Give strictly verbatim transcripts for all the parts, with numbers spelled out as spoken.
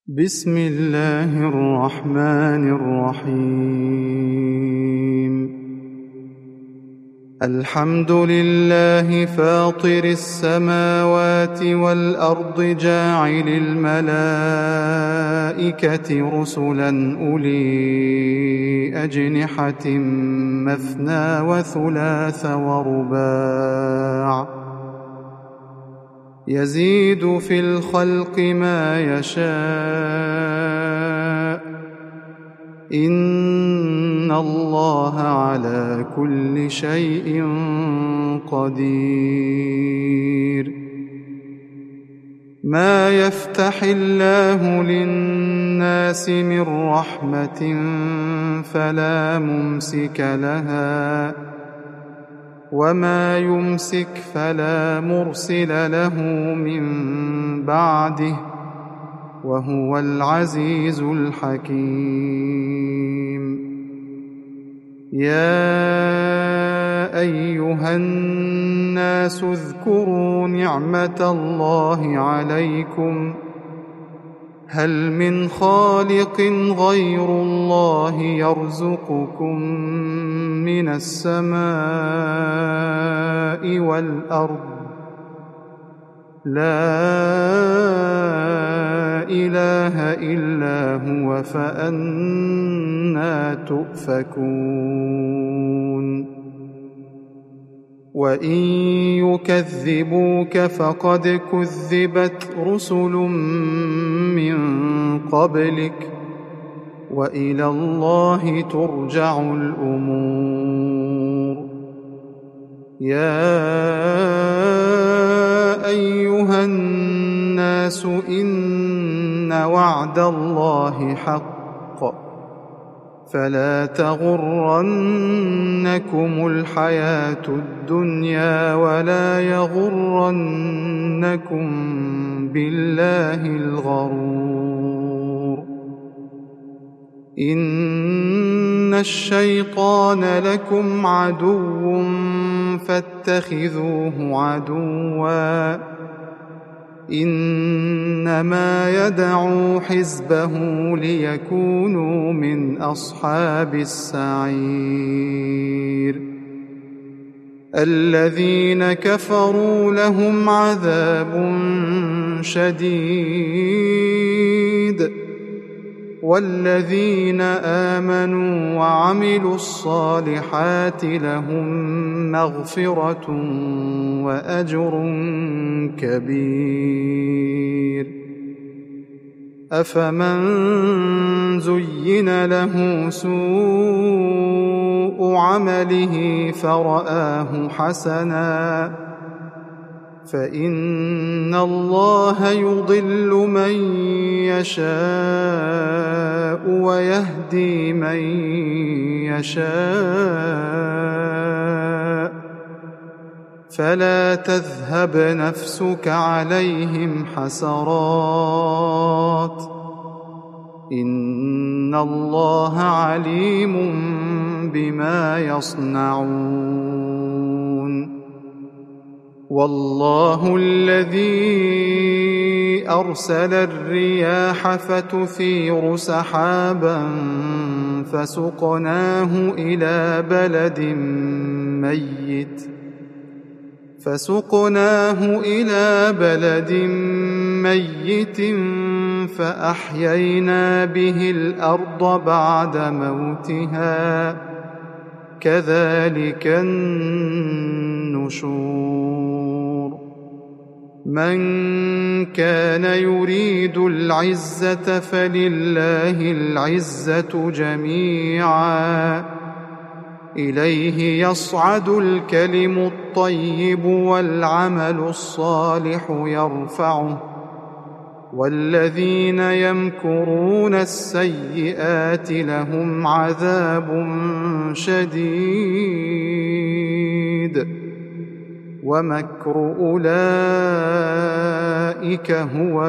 بسم الله الرحمن الرحيم الحمد لله فاطر السماوات والأرض جاعل الملائكة رسلا أولي أجنحة مثنى وثلاث ورباع يزيد في الخلق ما يشاء إن الله على كل شيء قدير ما يفتح الله للناس من رحمة فلا ممسك لها وما يمسك فلا مرسل له من بعده وهو العزيز الحكيم يا أيها الناس اذكروا نعمة الله عليكم هل من خالق غير الله يرزقكم من السماء والأرض لا إله إلا هو فأنى تؤفكون وإن يكذبوك فقد كذبت رسل من قبلك وإلى الله ترجع الأمور يا أيها الناس إن وعد الله حق فلا تغرنكم الحياة الدنيا ولا يغرنكم بالله الغرور إن الشيطان لكم عدو فاتخذوه عدوا إنما يدعو حزبه ليكونوا من أصحاب السعير الذين كفروا لهم عذاب شديد والذين آمنوا وعملوا الصالحات لهم مغفرة وأجر كبير أفمن زين له سوء عمله فرآه حسنا فإن الله يضل من يشاء ويهدي من يشاء فلا تذهب نفسك عليهم حسرات إن الله عليم بما يصنعون والله الذي أرسل الرياح فتثير سحابا فسقناه إلى بلد ميت فسقناه إلى بلد ميت فأحيينا به الأرض بعد موتها كذلك النشور من كان يريد العزة فلله العزة جميعا إليه يصعد الكلم الطيب والعمل الصالح يرفعه والذين يمكرون السيئات لهم عذاب شديد ومكر أولئك هو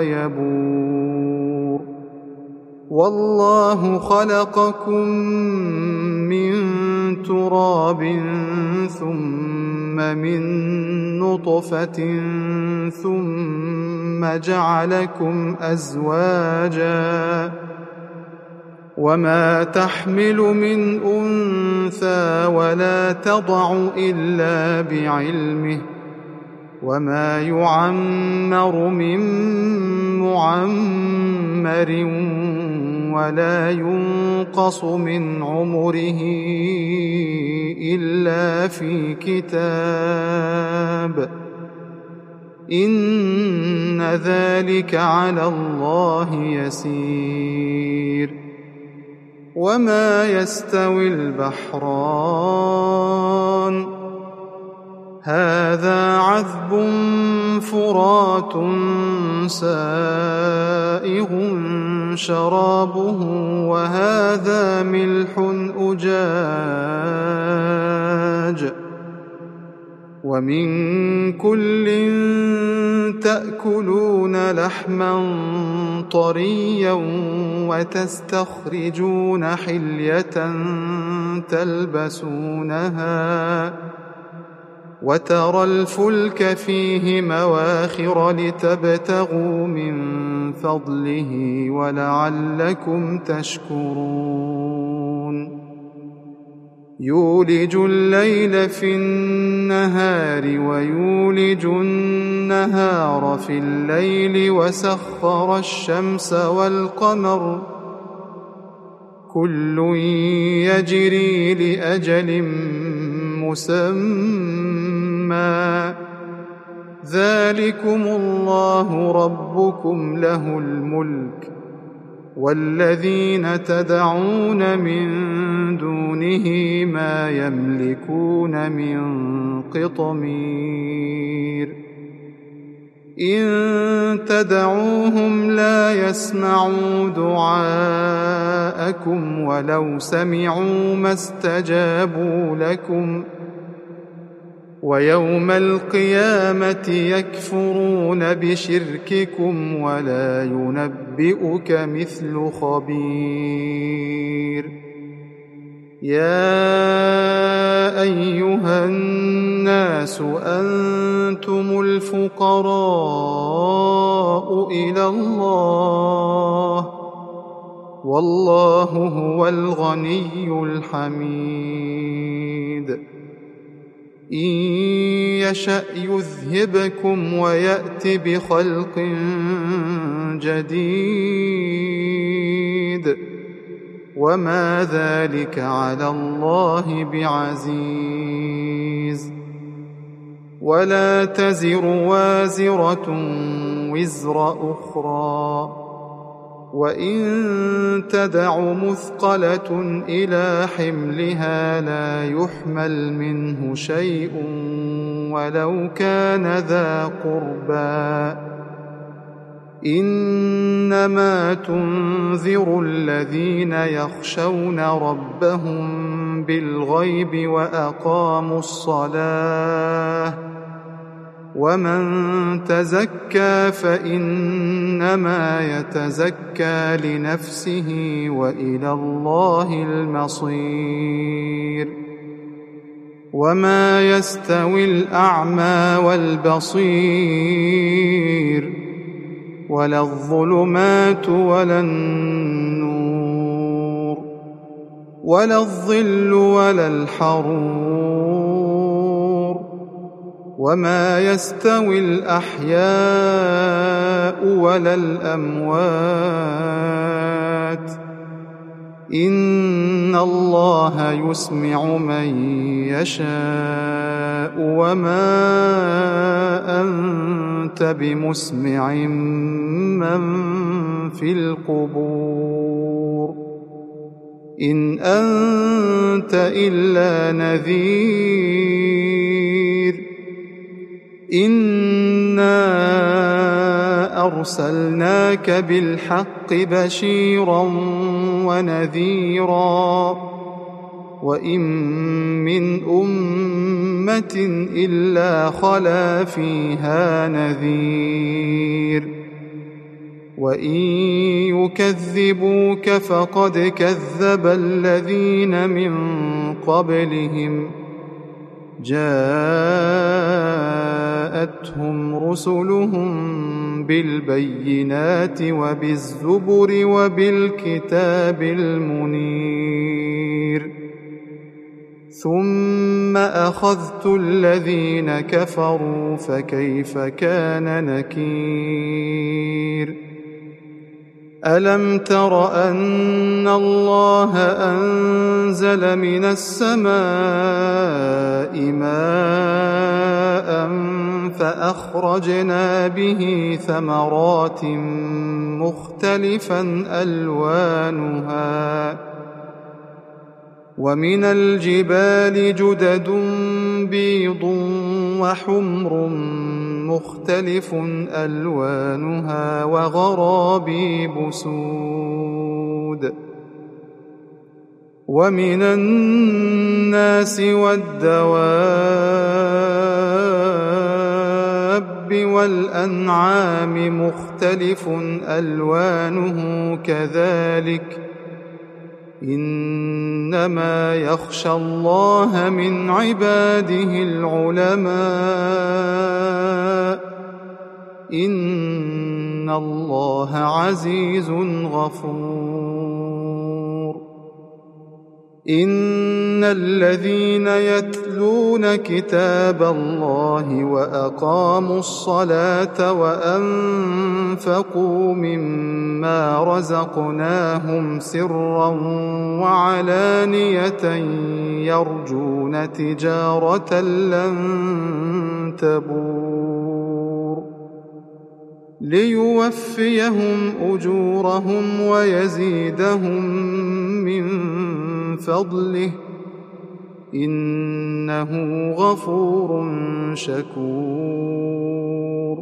يبور والله خلقكم من تراب ثم من نطفة ثم جعلكم أزواجا وما تحمل من أنثى ولا تضع إلا بعلمه وما يعمر من معمر ولا ينقص من عمره إلا في كتاب إن ذلك على الله يسير وما يستوي البحران هذا عذب فرات سائغ شرابه وهذا ملح أجاج ومن كل تأكلون لحما طريا وتستخرجون حلية تلبسونها وترى الفلك فيه مواخر لتبتغوا من فضله ولعلكم تشكرون يولج الليل في النهار ويولج النهار في الليل وسخر الشمس والقمر كل يجري لأجل مسمى ذلكم الله ربكم له الملك والذين تدعون من دونه ما يملكون من قطمير إن تدعوهم لا يسمعوا دعاءكم ولو سمعوا ما استجابوا لكم ويوم القيامة يكفرون بشرككم ولا ينبئك مثل خبير يا أيها الناس أنتم الفقراء إلى الله والله هو الغني الحميد إن يشأ يذهبكم ويأت بخلق جديد وما ذلك على الله بعزيز ولا تزر وازرة وزر أخرى وإن تدع مثقلة إلى حملها لا يحمل منه شيء ولو كان ذا قربى إنما تنذر الذين يخشون ربهم بالغيب وأقاموا الصلاة ومن تزكى فإنما يتزكى لنفسه وإلى الله المصير وما يستوي الأعمى والبصير ولا الظلمات ولا النور ولا الظل ولا الحرور وما يستوي الأحياء ولا الأموات إن الله يسمع من يشاء وما أنت بمسمع من في القبور إن أنت إلا نذير إنا أرسلناك بالحق بشيرا ونذيرا وإن من أمة إلا خلا فيها نذير وإن يكذبوك فقد كذب الذين من قبلهم جاءتهم رسلهم بالبينات وبالزبر وبالكتاب المنير ثم أخذت الذين كفروا فكيف كان نكير ألم تر أن الله أنزل من السماء ماء فأخرجنا به ثمرات مختلفا ألوانها ومن الجبال جدد بيض وحمر مختلف ألوانها وغرابيب سود ومن الناس والدواب والأنعام مختلف ألوانه كذلك إنما يخشى الله من عباده العلماء إن الله عزيز غفور إن الذين يتلون كتاب الله وأقاموا الصلاة وأنفقوا مما رزقناهم سرا وعلانية يرجون تجارة لن تبور ليوفيهم أجورهم ويزيدهم من فضله إنه غفور شكور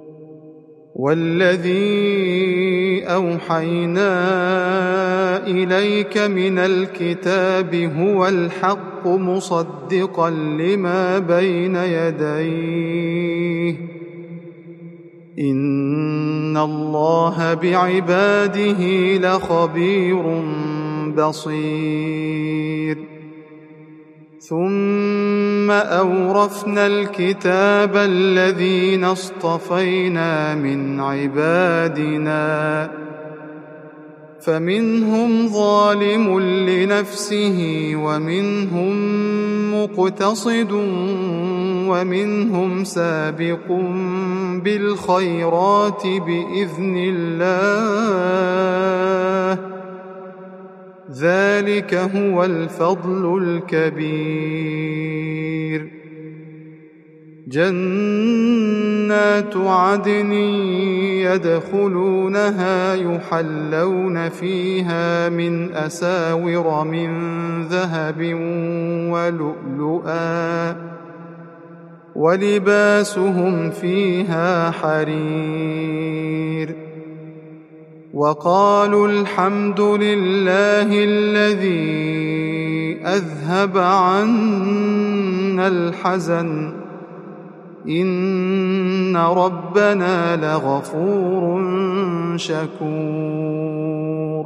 والذي أوحينا إليك من الكتاب هو الحق مصدقا لما بين يديه إن الله بعباده لخبير بصير ثم أورثنا الكتاب الذين اصطفينا من عبادنا فمنهم ظالم لنفسه ومنهم مقتصد ومنهم سابق بالخيرات بإذن الله ذلك هو الفضل الكبير جنات عدن يدخلونها يحلون فيها من أساور من ذهب ولؤلؤا ولباسهم فيها حرير وقالوا الحمد لله الذي أذهب عنا الحزن إن ربنا لغفور شكور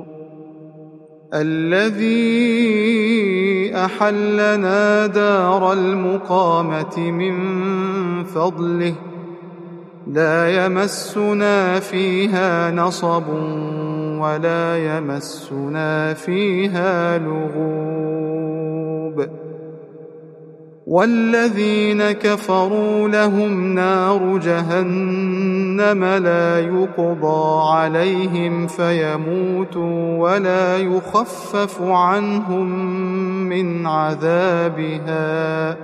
الذي أحلنا دار المقامة من فضله لا يمسنا فيها نصب ولا يمسنا فيها لغوب والذين كفروا لهم نار جهنم لا يقضى عليهم فيموتوا ولا يخفف عنهم من عذابها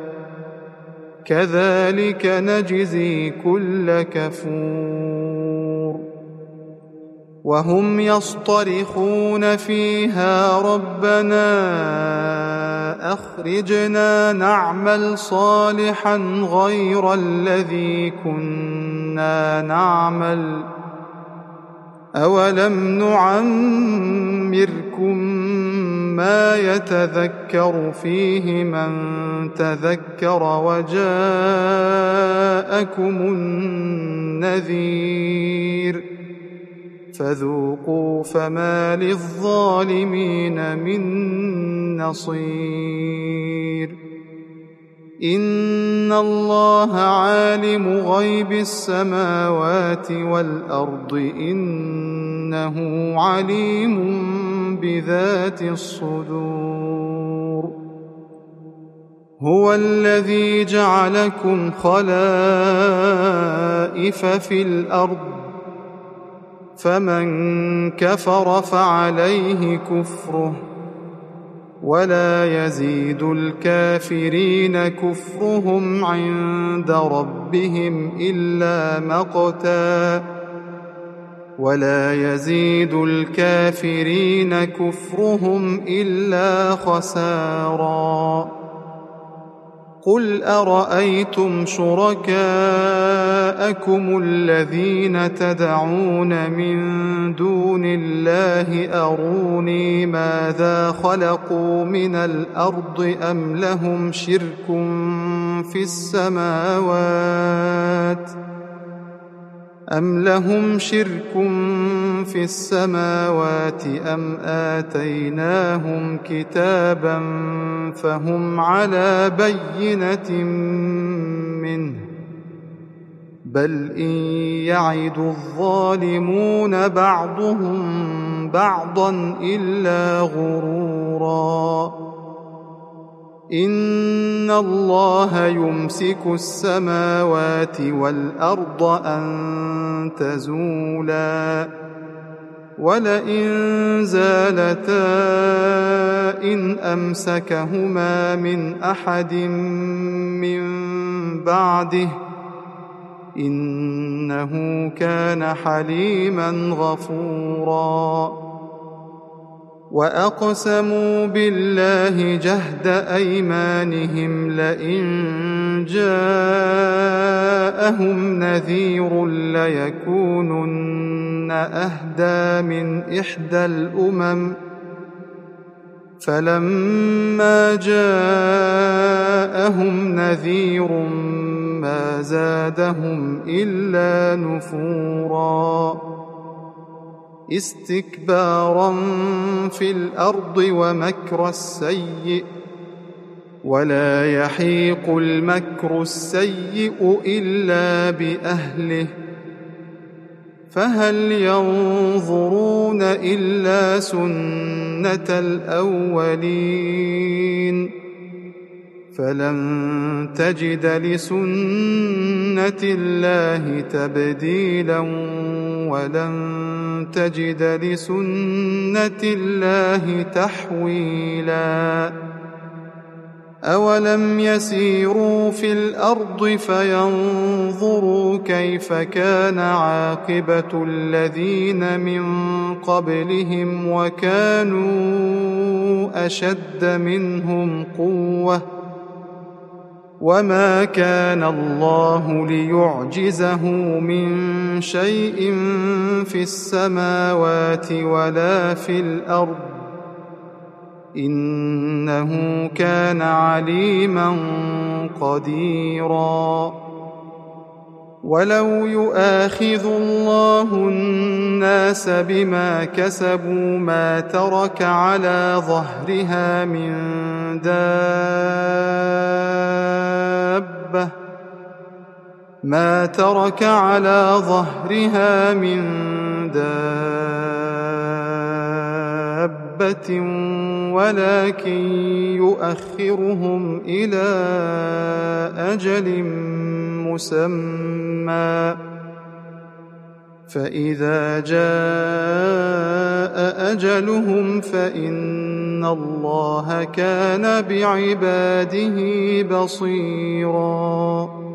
كذلك نجزي كل كفور وهم يصطرخون فيها ربنا أخرجنا نعمل صالحا غير الذي كنا نعمل أولم نعمركم ما يتذكر فيه من تذكر وجاءكم النذير فذوقوا فما للظالمين من نصير إن الله عالم غيب السماوات والأرض إنه عليم بذات الصدور هو الذي جعلكم خلائف في الأرض فمن كفر فعليه كفره ولا يزيد الكافرين كفرهم عند ربهم إلا مقتا ولا يزيد الكافرين كفرهم إلا خسارا قل أرأيتم شركاءكم الذين تدعون من دون الله أروني ماذا خلقوا من الأرض أم لهم شرك في السماوات أم لهم شرك في السماوات أم آتيناهم كتابا فهم على بينة منه بل إن يعد الظالمون بعضهم بعضا إلا غرورا إن الله يمسك السماوات والأرض أن تزولا ولئن زالتا إن أمسكهما من أحد من بعده إنه كان حليما غفورا وأقسموا بالله جهد أيمانهم لئن جاءهم نذير ليكونن أهدى من إحدى الأمم فلما جاءهم نذير ما زادهم إلا نفورا استكبارا في الأرض ومكر السيء ولا يحيق المكر السيء إلا بأهله فهل ينظرون إلا سنة الأولين فلن تجد لسنة الله تبديلا ولن تجد لسنة الله تحويلا أولم يسيروا في الأرض فينظروا كيف كان عاقبة الذين من قبلهم وكانوا أشد منهم قوة وما كان الله ليعجزه من شيء في السماوات ولا في الأرض إنه كان عليما قديرا ولو يؤاخذ الله الناس بما كسبوا ما ترك على ظهرها من دابة ما ترك على ظهرها من دابة ولكن يؤخرهم إلى أجل مسمى فإذا جاء أجلهم فإن الله كان بعباده بصيراً